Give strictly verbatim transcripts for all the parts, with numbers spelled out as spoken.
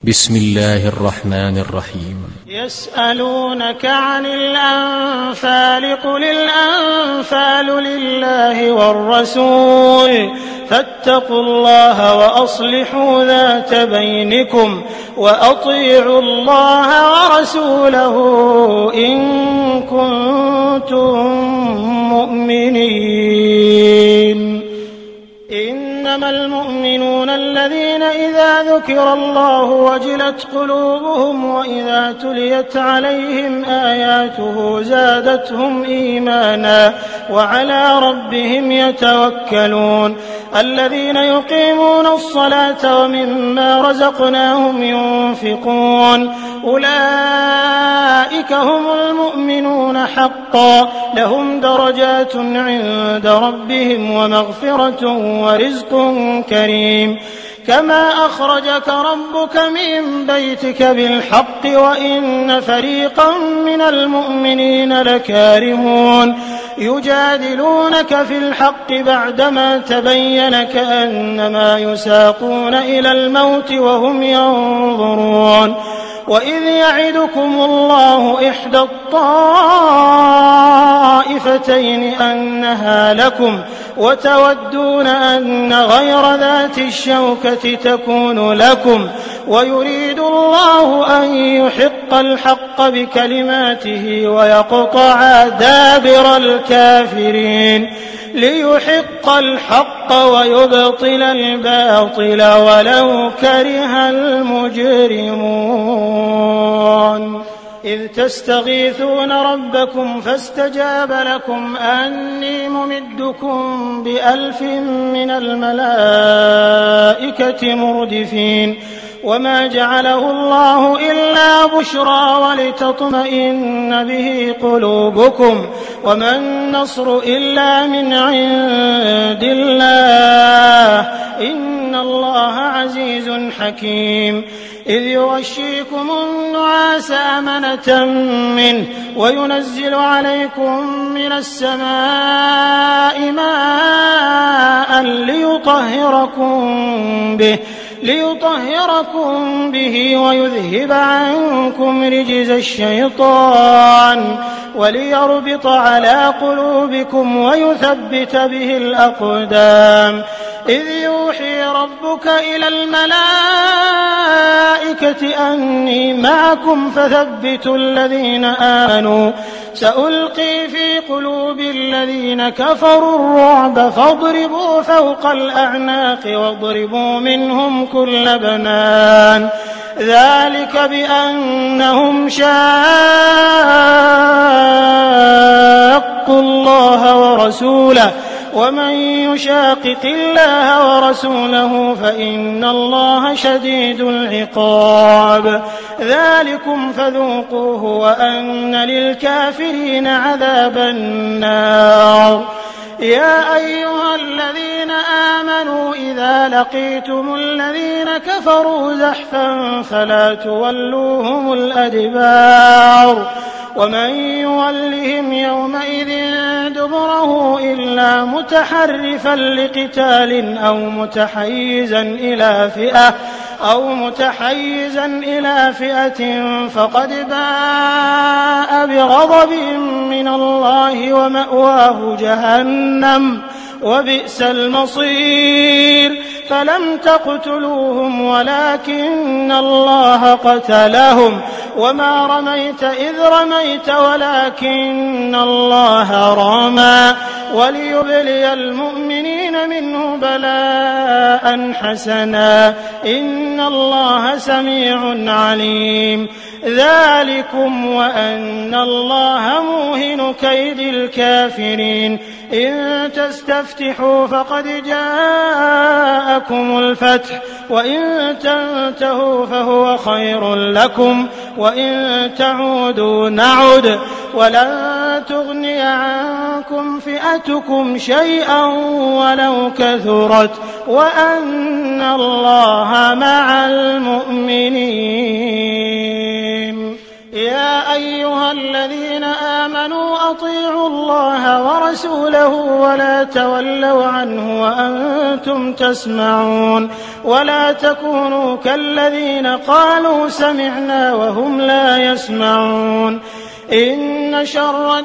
بسم الله الرحمن الرحيم. يسألونك عن الأنفال قل الأنفال لله والرسول فاتقوا الله وأصلحوا ذات بينكم وأطيعوا الله ورسوله إن كنتم مؤمنين. إنما المؤمنون الذين إذا ذكر الله وجلت قلوبهم وإذا تليت عليهم آياته زادتهم إيمانا وعلى ربهم يتوكلون. الذين يقيمون الصلاة ومما رزقناهم ينفقون أولئك هم المؤمنون حقا لهم درجات عند ربهم ومغفرة ورزق كريم. كما أخرجك ربك من بيتك بالحق وإن فريقا من المؤمنين لكارهون يجادلونك في الحق بعدما تبين كأنما يساقون إلى الموت وهم ينظرون. وإذ يعدكم الله إحدى الطائفتين أنها لكم وتودون أن غير ذات الشوكة تكون لكم ويريد الله أن يحق الحق بكلماته ويقطع دابر الكافرين ليحق الحق ويبطل الباطل ولو كره المجرمون. إذ تستغيثون ربكم فاستجاب لكم أني ممدكم بألف من الملائكة مردفين. وما جعله الله إلا بشرى ولتطمئن به قلوبكم وما النصر إلا من عند الله إن الله عزيز حكيم. إذ يغشيكم النعاس أمنة منه وينزل عليكم من السماء ماء ليطهركم به ليطهركم به ويذهب عنكم رجز الشيطان وليربط على قلوبكم ويثبت به الأقدام. إذ يوحي ربك إلى الملائكة أني معكم فثبتوا الذين آمنوا سألقي في قلوب الذين كفروا الرعب فاضربوا فوق الأعناق واضربوا منهم كل بنان. ذلك بأنهم شاقوا الله ورسوله ومن يشاقق الله ورسوله فإن الله شديد العقاب. ذلكم فذوقوه وأن للكافرين عذاب النار. يا أيها الذين آمنوا إذا لقيتم الذين كفروا زحفا فلا تولوهم الأدبار ومن يولهم يومئذ دبره إلا متحرفا لقتال أو متحيزا إلى فئة أو متحيزا إلى فئة فقد باء بغضب من الله ومأواه جهنم وبئس المصير. فلم تقتلوهم ولكن الله قتلهم وما رميت إذ رميت ولكن الله رمى وليبلي المؤمنين منه بلاء حسنا إن الله سميع عليم. ذلكم وأن الله موهن كيد الكافرين. إن تستفتحوا فقد جاءكم الفتح وإن تنتهوا فهو خير لكم وإن تعودوا نعد ولن تغني عنكم فئتكم شيئا ولو كثرت وأن الله مع المؤمنين. يا أيها الذين آمنوا أطيعوا الله ورسوله ورسوله ولا تولوا عنه وأنتم تسمعون ولا تكونوا كالذين قالوا سمعنا وهم لا يسمعون إن شر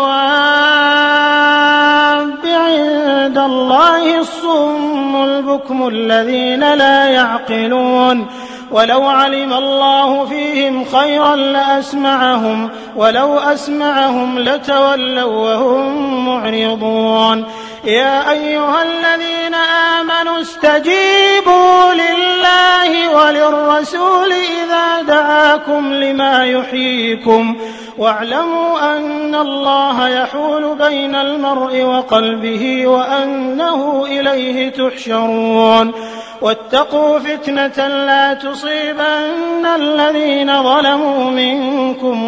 الدواب عند الله الصم البكم الذين لا يعقلون ولو علم الله فيهم خيرا لأسمعهم ولو أسمعهم لتولوا وهم معرضون يا أيها الذين آمنوا استجيبوا لله وللرسول إذا دعاكم لما يحييكم واعلموا أن الله يحول بين المرء وقلبه وأنه إليه تحشرون واتقوا فتنة لا تصيبن الذين ظلموا منكم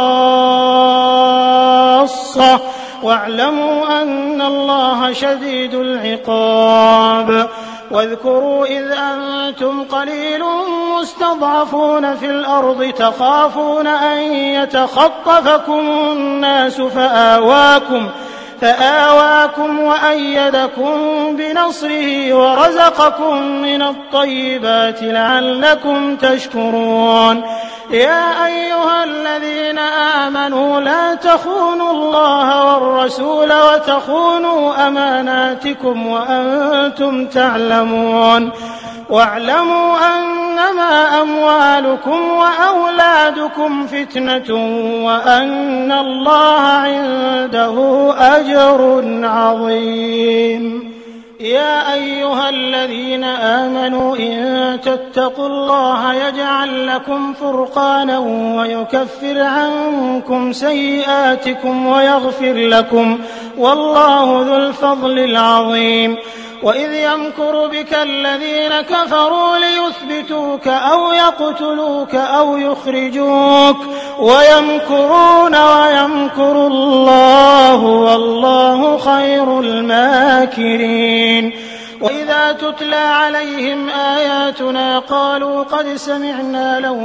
خاصة واعلموا أن الله شديد العقاب واذكروا إذ أنتم قليل مستضعفون في الأرض تخافون أن يتخطفكم الناس فآواكم فآواكم وأيدكم بنصره ورزقكم من الطيبات لعلكم تشكرون يا أيها الذين آمنوا لا تخونوا الله والرسول وتخونوا أماناتكم وأنتم تعلمون واعلموا أنما أموالكم وأولادكم فتنة وأن الله عنده أجر عظيم يا أيها الذين آمنوا إن تتقوا الله يجعل لكم فرقانا ويكفر عنكم سيئاتكم ويغفر لكم والله ذو الفضل العظيم وإذ يمكر بك الذين كفروا ليثبتوك أو يقتلوك أو يخرجوك ويمكرون ويمكر الله والله خير الماكرين وإذا تتلى عليهم آياتنا قالوا قد سمعنا لو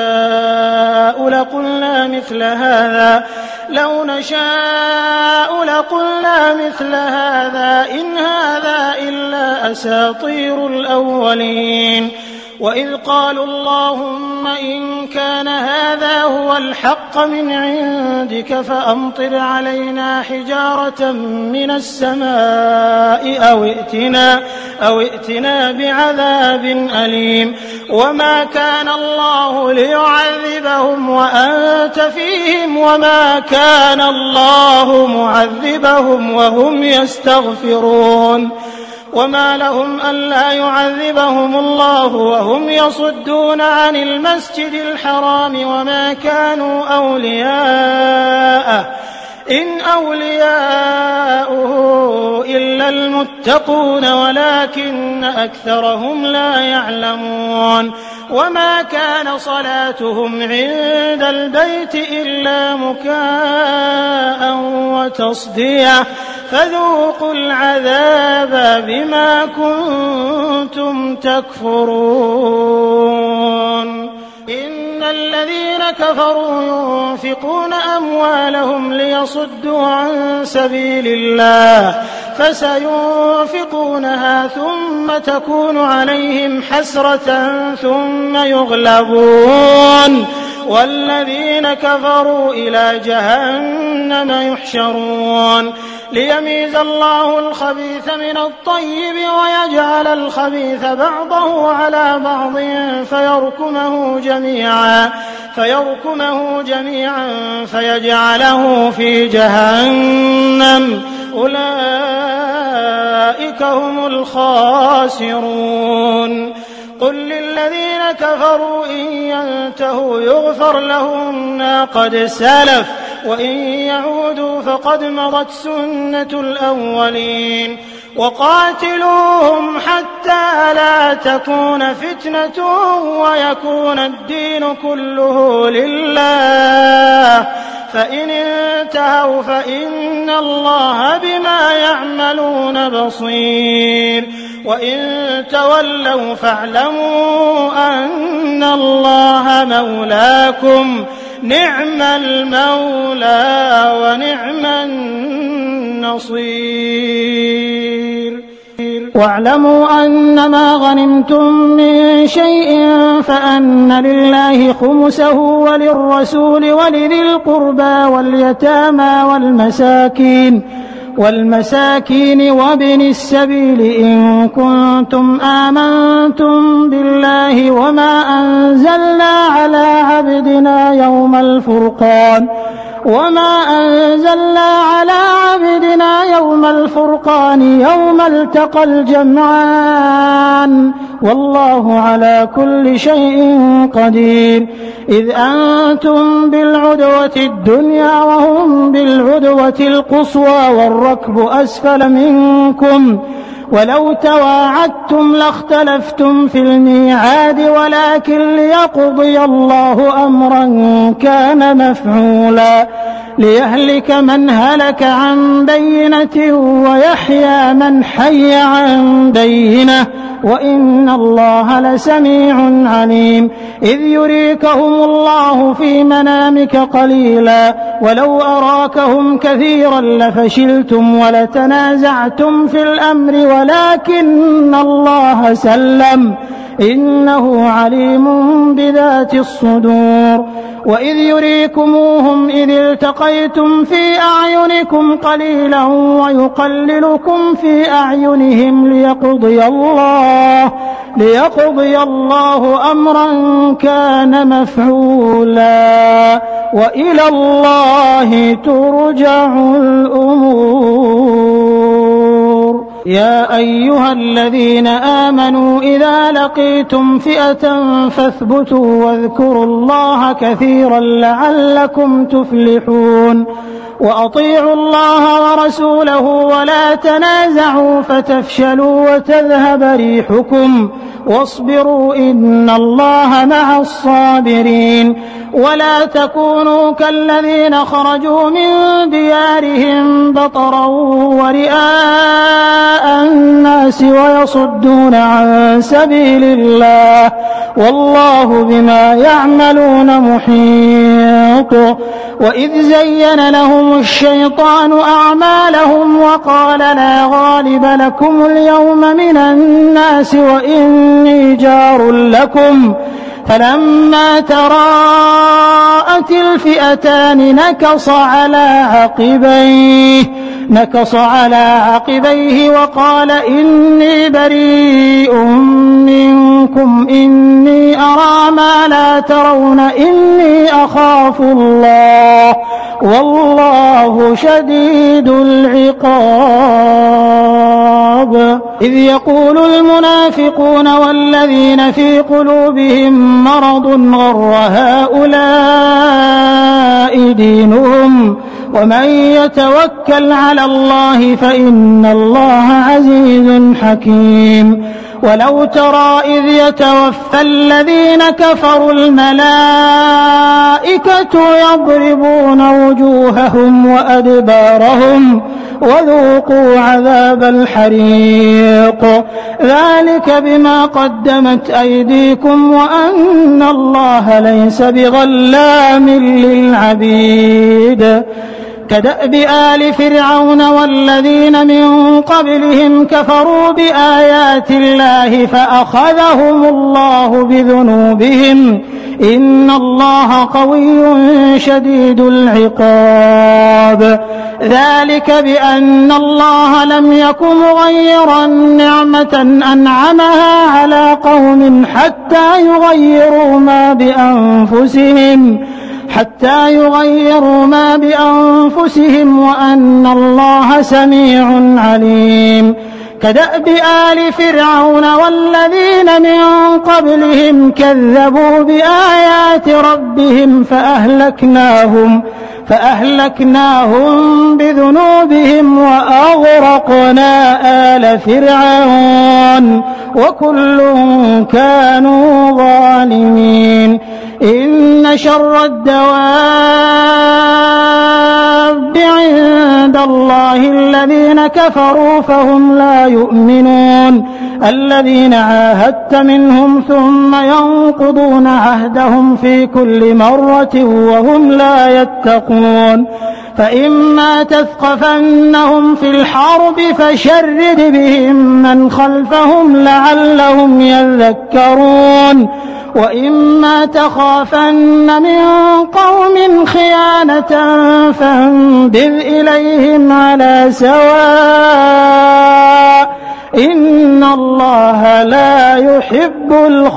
نشاء لقلنا مثل هذا لو نشاء لقلنا مثل هذا إن هذا إلا أساطير الأولين وإذ قالوا اللهم إن كان هذا هو الحق من عندك فأمطر علينا حجارة من السماء أو ائتنا, أو ائتنا بعذاب أليم وما كان الله ليعذبهم وأنت فيهم وما كان الله معذبهم وهم يستغفرون وما لهم ألا يعذبهم الله وهم يصدون عن المسجد الحرام وما كانوا أولياءه إن أولياؤه إلا المتقون ولكن أكثرهم لا يعلمون وما كان صلاتهم عند البيت إلا مكاء وتصدية فذوقوا العذاب بما كنتم تكفرون إن الذين كفروا ينفقون أموالهم ليصدوا عن سبيل الله فسينفقونها ثم تكون عليهم حسرة ثم يغلبون والذين كفروا إلى جهنم يحشرون ليميز الله الخبيث من الطيب ويجعل الخبيث بعضه على بعض فيركمه جميعا فيركمه جميعا فيجعله في جهنم أولئك هم الخاسرون قل للذين كفروا إن ينتهوا يغفر لهم ما قد سلف وإن يعودوا فقد مضت سنة الأولين وقاتلوهم حتى لا تكون فتنة ويكون الدين كله لله فإن انتهوا فإن الله بما يعملون بصير وإن تولوا فاعلموا أن الله مولاكم نعم المولى ونعم النصير. نصير واعلموا أنما غنمتم من شيء فأن لله خمسه وللرسول ولذي القربى واليتامى والمساكين والمساكين وابن السبيل إن كنتم آمنتم بالله وما أنزلنا على عبدنا يوم الفرقان وما أنزلنا على عبدنا يوم الفرقان يوم التقى الجمعان والله على كل شيء قدير إذ أنتم بالعدوة الدنيا وهم بالعدوة القصوى والركب أسفل منكم ولو تواعدتم لاختلفتم في الميعاد ولكن ليقضي الله أمرا كان مفعولا ليهلك من هلك عن بينة ويحيى من حي عن بينة وإن الله لسميع عليم إذ يريكهم الله في منامك قليلا ولو أراكهم كثيرا لفشلتم ولتنازعتم في الأمر ولكن الله سلم إنه عليم بذات الصدور وإذ يريكموهم إذ التقيتم في أعينكم قليلا ويقللكم في أعينهم ليقضي الله ليقضي الله أمرا كان مفعولا وإلى الله ترجع الأمور يا أيها الذين آمنوا إذا لقيتم فئة فاثبتوا واذكروا الله كثيرا لعلكم تفلحون وأطيعوا الله ورسوله ولا تنازعوا فتفشلوا وتذهب ريحكم واصبروا إن الله مع الصابرين ولا تكونوا كالذين خرجوا من ديارهم بطرا ورئاء الناس ويصدون عن سبيل الله والله بما يعملون محيط وإذ زين لهم الشيطان أعمالهم وقال لا غالب لكم اليوم من الناس وإني جار لكم فلما تراءت الفئتان نكص على عقبيه نكص على عقبيه وقال إني بريء منكم إني أرى ما لا ترون إني أخاف الله والله شديد العقاب إذ يقول المنافقون والذين في قلوبهم مرض غر هؤلاء دينهم ومن يتوكل على الله فإن الله عزيز حكيم ولو ترى إذ يتوفى الذين كفروا الملائكة يضربون وجوههم وأدبارهم وذوقوا عذاب الحريق ذلك بما قدمت أيديكم وأن الله ليس بظلام للعبيد كدأب آل فرعون والذين من قبلهم كفروا بآيات الله فأخذهم الله بذنوبهم إن الله قوي شديد العقاب ذلك بأن الله لم يكن مغيرا نعمة أنعمها على قوم حتى يغيروا ما بأنفسهم حتى يغيروا ما بأنفسهم وأن الله سميع عليم كدأب آل فرعون والذين من قبلهم كذبوا بآيات ربهم فأهلكناهم فأهلكناهم بذنوبهم وأغرقنا آل فرعون وكل كانوا ظالمين إن شر الدواب عند الله الذين كفروا فهم لا يؤمنون الذين عاهدت منهم ثم ينقضون عهدهم في كل مرة وهم لا يتقون فإما تثقفنهم في الحرب فشرد بهم من خلفهم لعلهم يذكرون وإما تخافن من قوم خيانة فانبذ إليهم على سواء إن الله لا يحب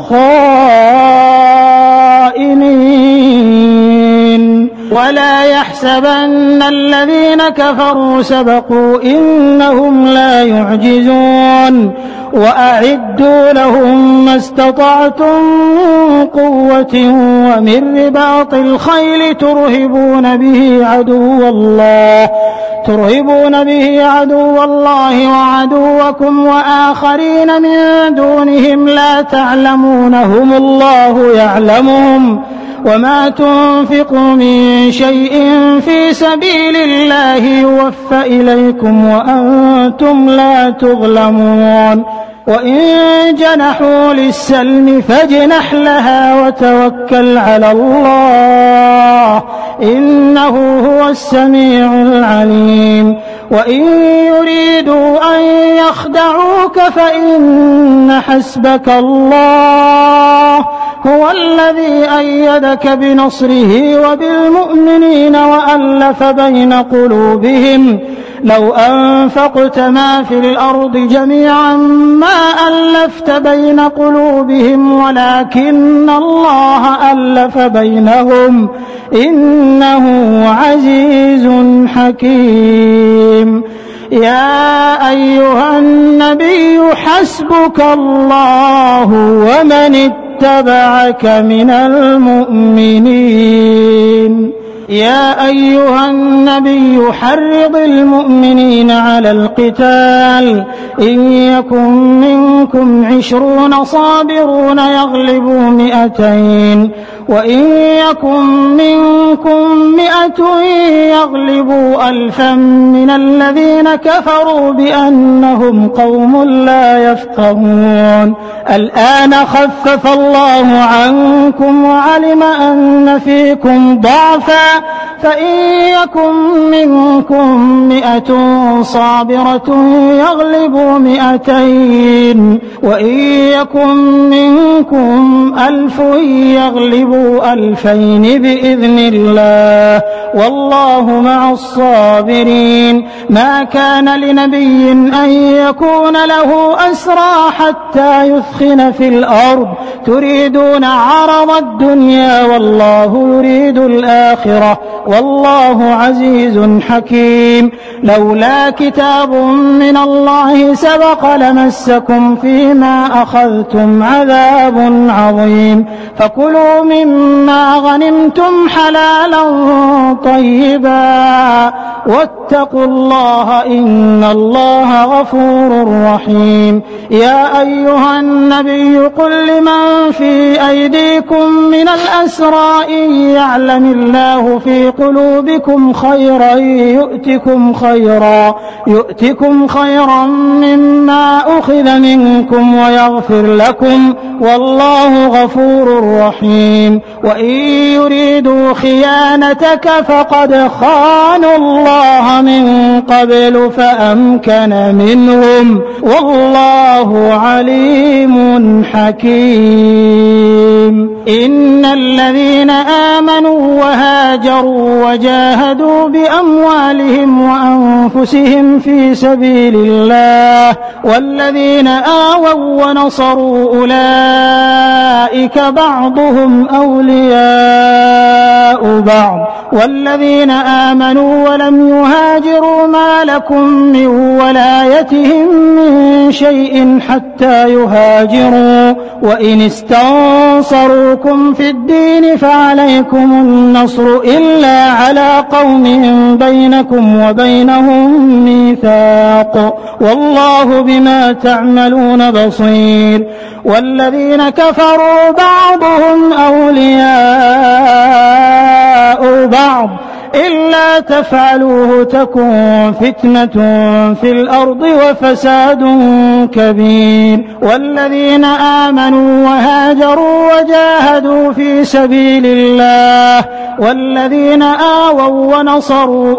الخائنين ولا يحسبن الذين كفروا سبقوا إنهم لا يعجزون وأعدوا لهم ما استطعتم من قوة ومن رباط الخيل ترهبون به عدو الله ترهبون به عدو الله وعدوكم وآخرين من دونهم لا تعلمونهم الله يعلمهم وما تنفقوا من شيء في سبيل الله يوفى إليكم وأنتم لا تظلمون وإن جنحوا للسلم فاجنح لها وتوكل على الله إنه هو السميع العليم وإن يريدوا أن يخدعوك فإن حسبك الله هو الذي أيدك بنصره وبالمؤمنين وألف بين قلوبهم لو أنفقت ما في الأرض جميعا ما ألفت بين قلوبهم ولكن الله ألف بينهم إنه عزيز حكيم يا أيها النبي حسبك الله ومن اتبعك من المؤمنين يا أيها النبي حرض المؤمنين على القتال إن يكن منكم عشرون صابرون يغلبوا مئتين وإن يكن منكم مئة يغلبوا ألفا من الذين كفروا بأنهم قوم لا يفقهون الآن خفف الله عنكم وعلم أن فيكم ضعفا فإن يكن منكم مئة صابرة يغلبوا مئتين وإن يكن منكم ألف يغلبوا ألفين بإذن الله والله مع الصابرين ما كان لنبي أن يكون له أسرى حتى يثخن في الأرض تريدون عرض الدنيا والله يريد الآخرة والله عزيز حكيم لولا كتاب من الله سبق لمسكم فيما أخذتم عذاب عظيم فكلوا مما غنمتم حلالا طيبا واتقوا الله إن الله غفور رحيم يا أيها النبي قل لمن في أيديكم من الأسرى إن يعلم الله في قلوبكم خيرا يؤتكم خيرا يؤتكم خيرا مما أخذ منكم ويغفر لكم والله غفور رحيم وإن يريدوا خيانتك فقد خانوا الله من قبل فأمكن منهم والله عليم حكيم إن الذين آمنوا وهاجروا وجاهدوا بأموالهم وأنفسهم في سبيل الله والذين آووا ونصروا أولئك بعضهم أولياء بعض والذين آمنوا ولم يهاجروا ما لكم من ولايتهم من شيء حتى يهاجروا وإن استنصروكم في الدين فعليكم النصر إلا على قوم بينكم وبينهم ميثاق والله بما تعملون بصير والذين كفروا بعضهم أولياء بعض إلا تفعلوه تكن فتنة في الأرض وفساد كبير والذين آمنوا وهاجروا وجاهدوا في سبيل الله والذين آووا ونصروا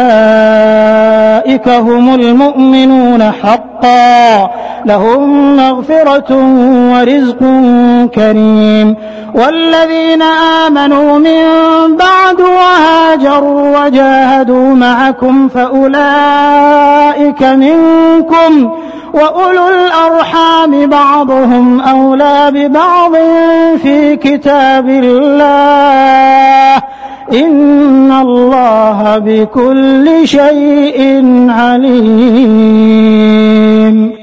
أولئك هم المؤمنون حقا لهم مغفرة ورزق كريم والذين آمنوا من بعد وهاجروا وجاهدوا معكم فأولئك منكم وأولو الأرحام بعضهم أولى ببعض في كتاب الله إن الله بكل شيء عليم.